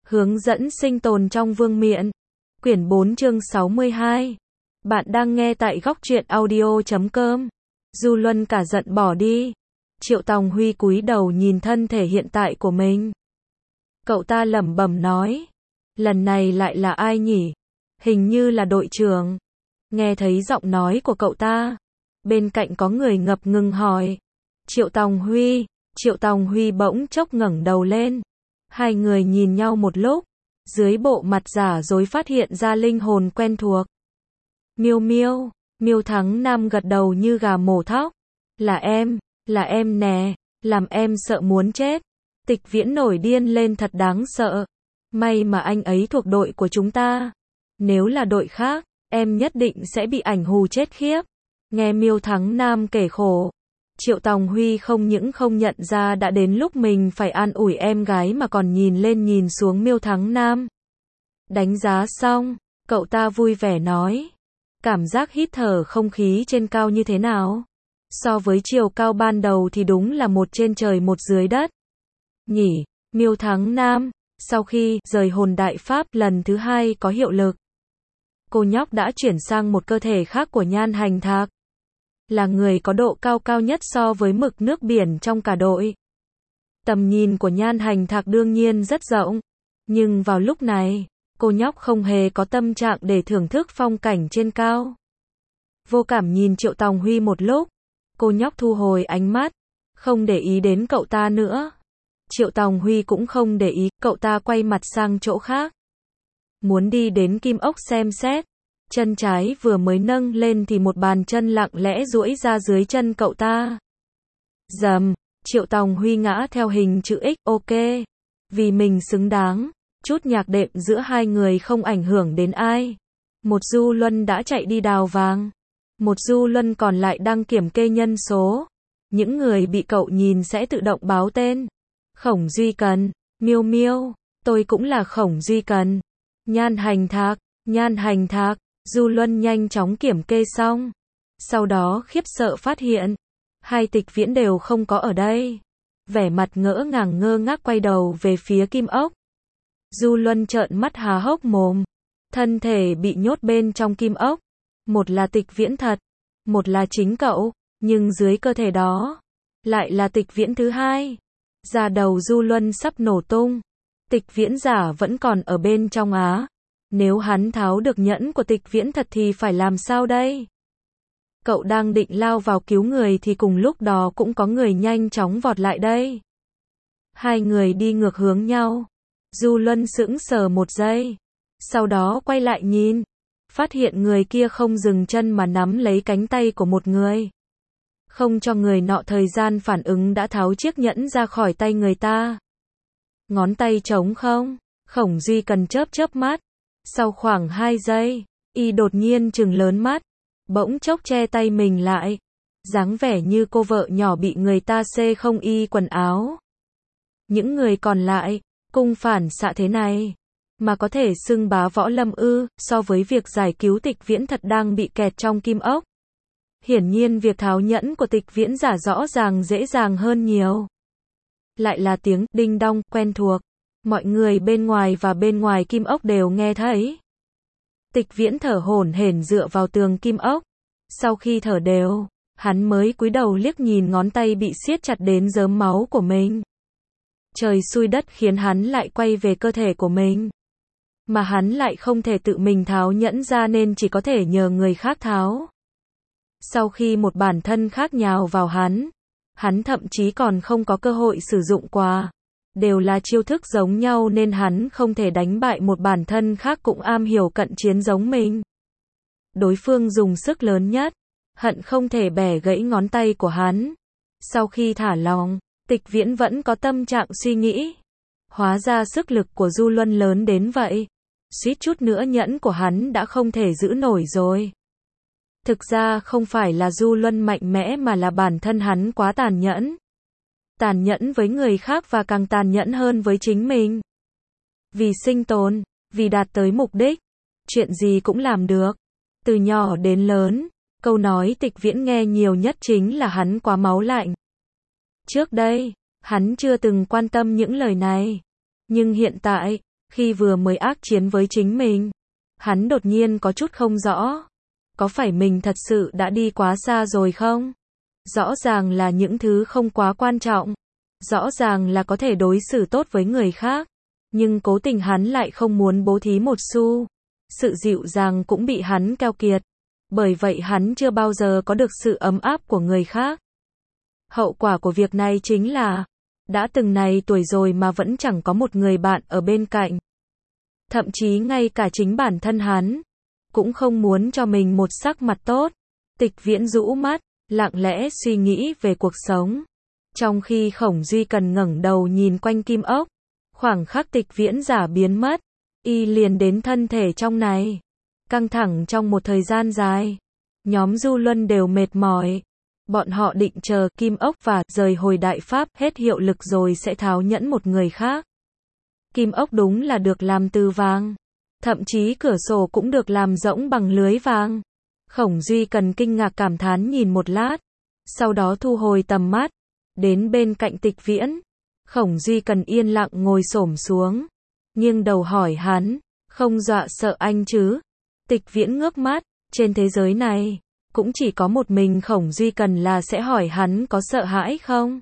Hướng dẫn sinh tồn trong vương miện. Quyển 4 chương 62. Bạn đang nghe tại góc truyện audio.com. Du Luân cả giận bỏ đi. Triệu Tòng Huy cúi đầu nhìn thân thể hiện tại của mình. Cậu ta lẩm bẩm nói. Lần này lại là ai nhỉ? Hình như là đội trưởng. Nghe thấy giọng nói của cậu ta. Bên cạnh có người ngập ngừng hỏi. Triệu Tòng Huy. Triệu Tòng Huy bỗng chốc ngẩng đầu lên. Hai người nhìn nhau một lúc. Dưới bộ mặt giả dối phát hiện ra linh hồn quen thuộc. Miêu Miêu. Miêu Thắng Nam gật đầu như gà mổ thóc. Là em nè. Làm em sợ muốn chết. Tịch Viễn nổi điên lên thật đáng sợ. May mà anh ấy thuộc đội của chúng ta. Nếu là đội khác, em nhất định sẽ bị ảnh hù chết khiếp. Nghe Miêu Thắng Nam kể khổ. Triệu Tòng Huy không những không nhận ra đã đến lúc mình phải an ủi em gái mà còn nhìn lên nhìn xuống Miêu Thắng Nam. Đánh giá xong, cậu ta vui vẻ nói. Cảm giác hít thở không khí trên cao như thế nào? So với chiều cao ban đầu thì đúng là một trên trời một dưới đất. Nhỉ, Miêu Thắng Nam, sau khi rời hồn đại pháp lần thứ 2 có hiệu lực. Cô nhóc đã chuyển sang một cơ thể khác của Nhan Hành Thạc. Là người có độ cao cao nhất so với mực nước biển trong cả đội. Tầm nhìn của Nhan Hành Thạc đương nhiên rất rộng. Nhưng vào lúc này, cô nhóc không hề có tâm trạng để thưởng thức phong cảnh trên cao. Vô cảm nhìn Triệu Tòng Huy một lúc. Cô nhóc thu hồi ánh mắt. Không để ý đến cậu ta nữa. Triệu Tòng Huy cũng không để ý. Cậu ta quay mặt sang chỗ khác. Muốn đi đến kim ốc xem xét. Chân trái vừa mới nâng lên thì một bàn chân lặng lẽ duỗi ra dưới chân cậu ta. Dầm, Triệu Tòng Huy ngã theo hình chữ X, ok. Vì mình xứng đáng, chút nhạc đệm giữa hai người không ảnh hưởng đến ai. Một Du Luân đã chạy đi đào vàng. Một Du Luân còn lại đang kiểm kê nhân số. Những người bị cậu nhìn sẽ tự động báo tên. Khổng Duy Cần, Miêu Miêu, tôi cũng là Khổng Duy Cần. Nhan Hành Thạc. Du Luân nhanh chóng kiểm kê xong. Sau đó khiếp sợ phát hiện. Hai Tịch Viễn đều không có ở đây. Vẻ mặt ngỡ ngàng ngơ ngác quay đầu về phía kim ốc. Du Luân trợn mắt há hốc mồm. Thân thể bị nhốt bên trong kim ốc. Một là Tịch Viễn thật. Một là chính cậu. Nhưng dưới cơ thể đó. Lại là Tịch Viễn thứ hai. Da đầu Du Luân sắp nổ tung. Tịch Viễn giả vẫn còn ở bên trong á. Nếu hắn tháo được nhẫn của Tịch Viễn thật thì phải làm sao đây? Cậu đang định lao vào cứu người thì cùng lúc đó cũng có người nhanh chóng vọt lại đây. Hai người đi ngược hướng nhau. Du Luân sững sờ một giây. Sau đó quay lại nhìn. Phát hiện người kia không dừng chân mà nắm lấy cánh tay của một người. Không cho người nọ thời gian phản ứng đã tháo chiếc nhẫn ra khỏi tay người ta. Ngón tay trống không? Khổng Duy Cần chớp mắt. Sau khoảng 2 giây, y đột nhiên trừng lớn mắt, bỗng chốc che tay mình lại, dáng vẻ như cô vợ nhỏ bị người ta xê không y quần áo. Những người còn lại, cung phản xạ thế này, mà có thể xưng bá võ lâm ư, so với việc giải cứu Tịch Viễn thật đang bị kẹt trong kim ốc. Hiển nhiên việc tháo nhẫn của Tịch Viễn giả rõ ràng dễ dàng hơn nhiều. Lại là tiếng đinh đong quen thuộc. Mọi người bên ngoài và bên ngoài kim ốc đều nghe thấy. Tịch Viễn thở hổn hển dựa vào tường kim ốc. Sau khi thở đều, hắn mới cúi đầu liếc nhìn ngón tay bị siết chặt đến rớm máu của mình. Trời xui đất khiến hắn lại quay về cơ thể của mình. Mà hắn lại không thể tự mình tháo nhẫn ra nên chỉ có thể nhờ người khác tháo. Sau khi một bản thân khác nhào vào hắn thậm chí còn không có cơ hội sử dụng qua. Đều là chiêu thức giống nhau nên hắn không thể đánh bại một bản thân khác cũng am hiểu cận chiến giống mình. Đối phương dùng sức lớn nhất, hận không thể bẻ gãy ngón tay của hắn. Sau khi thả lỏng, Tịch Viễn vẫn có tâm trạng suy nghĩ. Hóa ra sức lực của Du Luân lớn đến vậy. Suýt chút nữa nhẫn của hắn đã không thể giữ nổi rồi. Thực ra không phải là Du Luân mạnh mẽ mà là bản thân hắn quá tàn nhẫn. Tàn nhẫn với người khác và càng tàn nhẫn hơn với chính mình. Vì sinh tồn, vì đạt tới mục đích, chuyện gì cũng làm được. Từ nhỏ đến lớn, câu nói Tịch Viễn nghe nhiều nhất chính là hắn quá máu lạnh. Trước đây, hắn chưa từng quan tâm những lời này. Nhưng hiện tại, Khi vừa mới ác chiến với chính mình, hắn đột nhiên có chút không rõ. Có phải mình thật sự đã đi quá xa rồi không? Rõ ràng là những thứ không quá quan trọng. Rõ ràng là có thể đối xử tốt với người khác. Nhưng cố tình hắn lại không muốn bố thí một xu. Sự dịu dàng cũng bị hắn keo kiệt. Bởi vậy hắn chưa bao giờ có được sự ấm áp của người khác. Hậu quả của việc này chính là, đã từng này tuổi rồi mà vẫn chẳng có một người bạn ở bên cạnh. Thậm chí ngay cả chính bản thân hắn, cũng không muốn cho mình một sắc mặt tốt. Tịch Viễn rũ mắt, lặng lẽ suy nghĩ về cuộc sống. Trong khi Khổng Duy Cần ngẩng đầu nhìn quanh Kim Ốc, khoảng khắc Tịch Viễn giả biến mất, y liền đến thân thể trong này. Căng thẳng trong một thời gian dài, nhóm Du Luân đều mệt mỏi. Bọn họ định chờ Kim Ốc và rời hồi đại pháp hết hiệu lực rồi sẽ tháo nhẫn một người khác. Kim Ốc đúng là được làm từ vàng. Thậm chí cửa sổ cũng được làm rỗng bằng lưới vàng. Khổng Duy Cần kinh ngạc cảm thán nhìn một lát. Sau đó thu hồi tầm mắt. Đến bên cạnh Tịch Viễn. Khổng Duy Cần yên lặng ngồi xổm xuống. Nghiêng đầu hỏi hắn. Không dọa sợ anh chứ? Tịch Viễn ngước mắt. Trên thế giới này, cũng chỉ có một mình Khổng Duy Cần là sẽ hỏi hắn có sợ hãi không?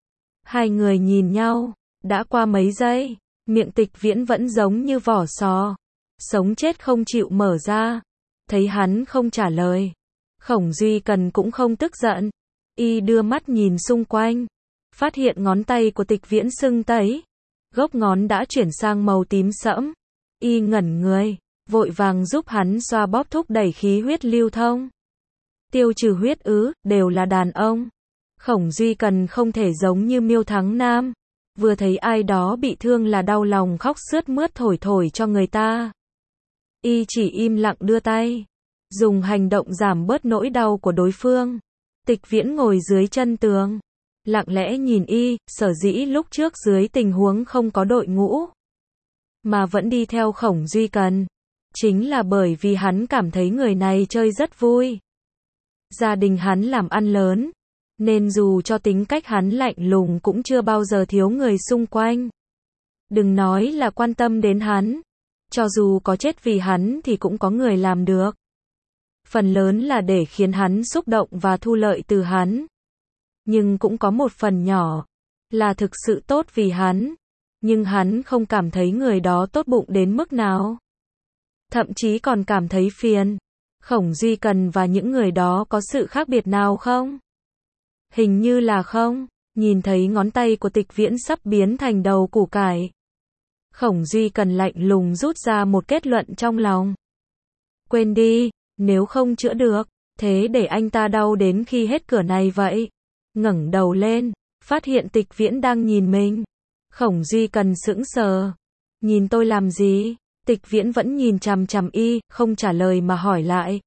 Hai người nhìn nhau. Đã qua mấy giây. Miệng Tịch Viễn vẫn giống như vỏ sò. Sống chết không chịu mở ra. Thấy hắn không trả lời. Khổng Duy Cần cũng không tức giận. Y đưa mắt nhìn xung quanh. Phát hiện ngón tay của Tịch Viễn sưng tấy. Gốc ngón đã chuyển sang màu tím sẫm. Y ngẩn người. Vội vàng giúp hắn xoa bóp thúc đẩy khí huyết lưu thông. Tiêu trừ huyết ứ, đều là đàn ông. Khổng Duy Cần không thể giống như Miêu Thắng Nam. Vừa thấy ai đó bị thương là đau lòng khóc sướt mướt thổi thổi cho người ta. Y chỉ im lặng đưa tay. Dùng hành động giảm bớt nỗi đau của đối phương. Tịch Viễn ngồi dưới chân tường. Lặng lẽ nhìn y, sở dĩ lúc trước dưới tình huống không có đội ngũ. Mà vẫn đi theo Khổng Duy Cần. Chính là bởi vì hắn cảm thấy người này chơi rất vui. Gia đình hắn làm ăn lớn. Nên dù cho tính cách hắn lạnh lùng cũng chưa bao giờ thiếu người xung quanh. Đừng nói là quan tâm đến hắn. Cho dù có chết vì hắn thì cũng có người làm được. Phần lớn là để khiến hắn xúc động và thu lợi từ hắn. Nhưng cũng có một phần nhỏ là thực sự tốt vì hắn. Nhưng hắn không cảm thấy người đó tốt bụng đến mức nào. Thậm chí còn cảm thấy phiền. Khổng Duy Cần và những người đó có sự khác biệt nào không? Hình như là không. Nhìn thấy ngón tay của Tịch Viễn sắp biến thành đầu củ cải. Khổng Duy Cần lạnh lùng rút ra một kết luận trong lòng. Quên đi, nếu không chữa được, thế để anh ta đau đến khi hết cửa này vậy. Ngẩng đầu lên, phát hiện Tịch Viễn đang nhìn mình. Khổng Duy Cần sững sờ. Nhìn tôi làm gì? Tịch Viễn vẫn nhìn chằm chằm y, không trả lời mà hỏi lại.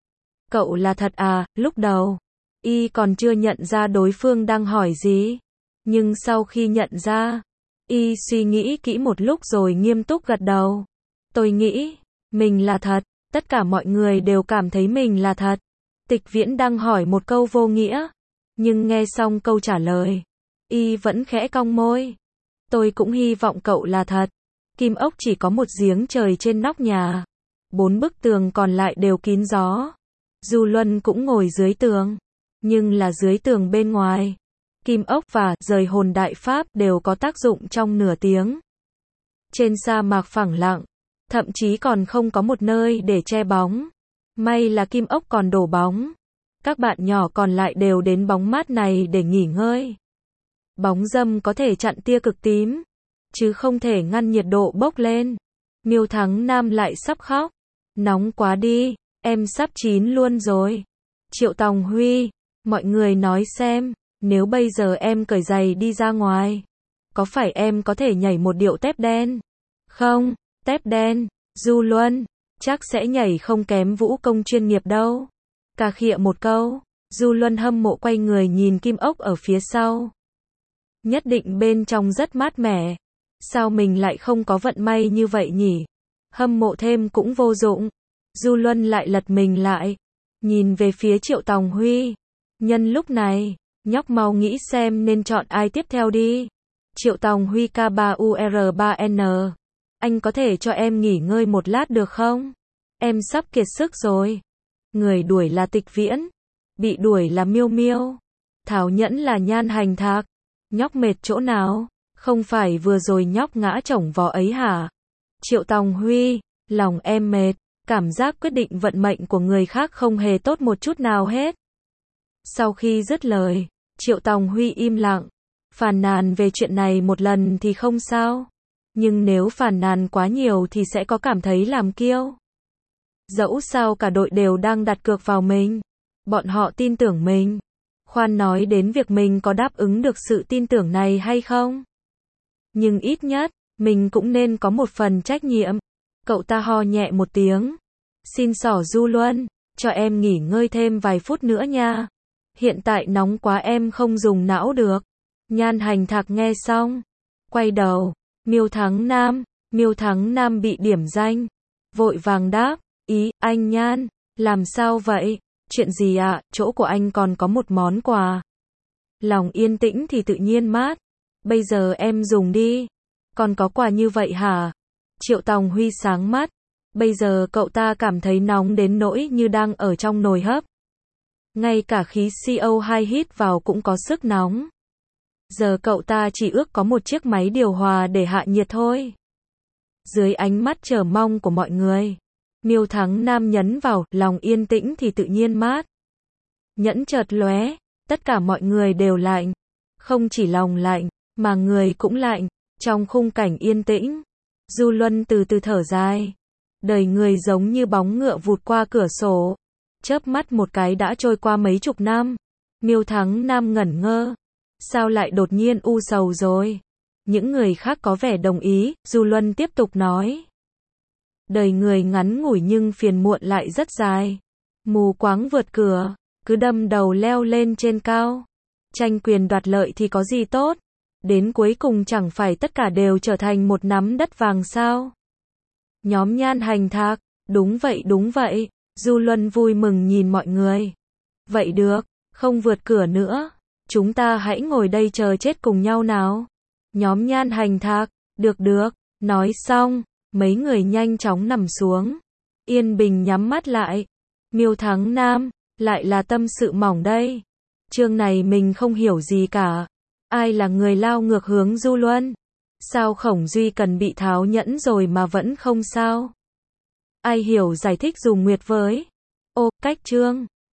Cậu là thật à? Lúc đầu, y còn chưa nhận ra đối phương đang hỏi gì. Nhưng sau khi nhận ra, y suy nghĩ kỹ một lúc rồi nghiêm túc gật đầu. Tôi nghĩ, mình là thật. Tất cả mọi người đều cảm thấy mình là thật. Tịch Viễn đang hỏi một câu vô nghĩa. Nhưng nghe xong câu trả lời, y vẫn khẽ cong môi. Tôi cũng hy vọng cậu là thật. Kim Ốc chỉ có một giếng trời trên nóc nhà. 4 bức tường còn lại đều kín gió. Du Luân cũng ngồi dưới tường. Nhưng là dưới tường bên ngoài. Kim Ốc và rời hồn đại pháp đều có tác dụng trong nửa tiếng. Trên sa mạc phẳng lặng. Thậm chí còn không có một nơi để che bóng. May là Kim Ốc còn đổ bóng. Các bạn nhỏ còn lại đều đến bóng mát này để nghỉ ngơi. Bóng râm có thể chặn tia cực tím, chứ không thể ngăn nhiệt độ bốc lên. Miêu Thắng Nam lại sắp khóc. Nóng quá đi, em sắp chín luôn rồi. Triệu Tòng Huy, mọi người nói xem, nếu bây giờ em cởi giày đi ra ngoài, có phải em có thể nhảy một điệu tép đen? Không, tép đen, Du Luân, chắc sẽ nhảy không kém vũ công chuyên nghiệp đâu. Cà khịa một câu, Du Luân hâm mộ quay người nhìn Kim Ốc ở phía sau. Nhất định bên trong rất mát mẻ. Sao mình lại không có vận may như vậy nhỉ? Hâm mộ thêm cũng vô dụng. Du Luân lại lật mình lại. Nhìn về phía Triệu Tòng Huy. Nhân lúc này, nhóc mau nghĩ xem nên chọn ai tiếp theo đi. Triệu Tòng Huy K3UR3N. anh có thể cho em nghỉ ngơi một lát được không? Em sắp kiệt sức rồi. Người đuổi là Tịch Viễn, bị đuổi là Miêu Miêu, Tháo Nhẫn là Nhan Hành Thạc. Nhóc mệt chỗ nào? Không phải vừa rồi nhóc ngã chổng vó ấy hả? Triệu Tòng Huy, lòng em mệt, cảm giác quyết định vận mệnh của người khác không hề tốt một chút nào hết. Sau khi dứt lời, Triệu Tòng Huy im lặng, phàn nàn về chuyện này một lần thì không sao, nhưng nếu phàn nàn quá nhiều thì sẽ có cảm thấy làm kiêu. Dẫu sao cả đội đều đang đặt cược vào mình, bọn họ tin tưởng mình. Khoan nói đến việc mình có đáp ứng được sự tin tưởng này hay không. Nhưng ít nhất, mình cũng nên có một phần trách nhiệm. Cậu ta ho nhẹ một tiếng. Xin xỏ Du Luân, cho em nghỉ ngơi thêm vài phút nữa nha. Hiện tại nóng quá em không dùng não được. Nhan Hành Thạc nghe xong, quay đầu, Miêu Thắng Nam bị điểm danh, vội vàng đáp, anh Nhan, làm sao vậy? Chuyện gì ạ? Chỗ của anh còn có một món quà. Lòng yên tĩnh thì tự nhiên mát. Bây giờ em dùng đi. Còn có quà như vậy hả? Triệu Tòng Huy sáng mắt. Bây giờ cậu ta cảm thấy nóng đến nỗi như đang ở trong nồi hấp. Ngay cả khí CO2 hít vào cũng có sức nóng. Giờ cậu ta chỉ ước có một chiếc máy điều hòa để hạ nhiệt thôi. Dưới ánh mắt chờ mong của mọi người, Miêu Thắng Nam nhấn vào, lòng yên tĩnh thì tự nhiên mát. Nhẫn chợt lóe, tất cả mọi người đều lạnh. Không chỉ lòng lạnh, mà người cũng lạnh. Trong khung cảnh yên tĩnh, Du Luân từ từ thở dài. Đời người giống như bóng ngựa vụt qua cửa sổ. Chớp mắt một cái đã trôi qua mấy chục năm. Miêu Thắng Nam ngẩn ngơ. Sao lại đột nhiên u sầu rồi? Những người khác có vẻ đồng ý, Du Luân tiếp tục nói. Đời người ngắn ngủi nhưng phiền muộn lại rất dài. Mù quáng vượt cửa, cứ đâm đầu leo lên trên cao. Tranh quyền đoạt lợi thì có gì tốt? Đến cuối cùng chẳng phải tất cả đều trở thành một nắm đất vàng sao? Nhóm Nhan Hành Thạc, đúng vậy. Du Luân vui mừng nhìn mọi người. Vậy được, không vượt cửa nữa. Chúng ta hãy ngồi đây chờ chết cùng nhau nào. Nhóm Nhan Hành Thạc, được. Nói xong, mấy người nhanh chóng nằm xuống. Yên bình nhắm mắt lại. Miêu Thắng Nam, lại là tâm sự mỏng đây. Chương này mình không hiểu gì cả. Ai là người lao ngược hướng Du Luân? Sao Khổng Duy cần bị tháo nhẫn rồi mà vẫn không sao? Ai hiểu giải thích dùng nguyệt với? Ô, cách chương.